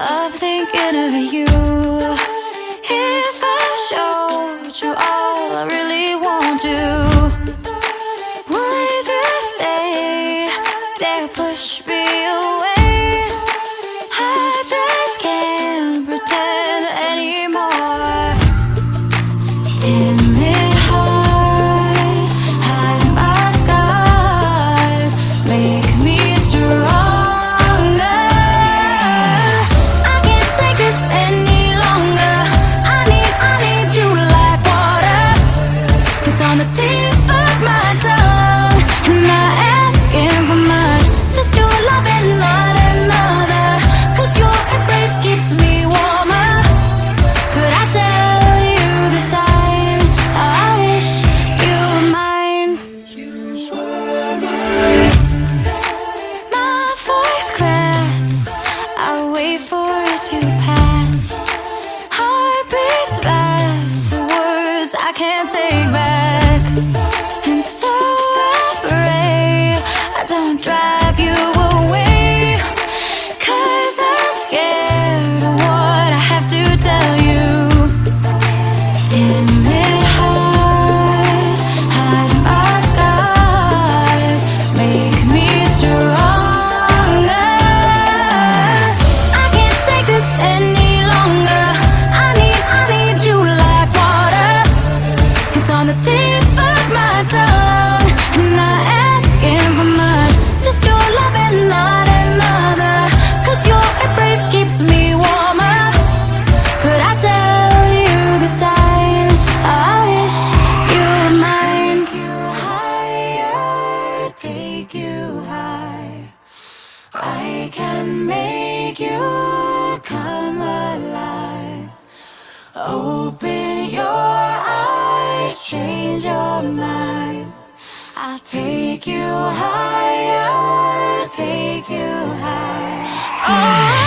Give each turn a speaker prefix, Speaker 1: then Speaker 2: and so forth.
Speaker 1: up thinking of you. If I showed you all I really want to, would you stay? Dare push me away? I just can't pretend anymore. Timid heart, hide my scars, make me stronger. I can't take this any longer. I need you like water. It's on the tip of my tongue, and not asking for much. Just your love and not another. 'Cause your embrace keeps me warmer. Could I tell you this time? I wish you were mine. My voice cracks, I wait for it to pass. Heart beats fast, words I can't take back. And so I pray I don't drive you away, 'cause I'm scared of what I have to tell you. Timid heart, hide my scars, make me stronger. I can't take this any longer. I need you like water. It's on the tip of my tongue, and not asking for much. Just your love and not another. 'Cause your embrace keeps me warmer. Could I tell you this time? I wish you were mine. Higher, take you high. I can make you come alive. Open your eyes, change your mind. I'll take you higher, take you high. Oh.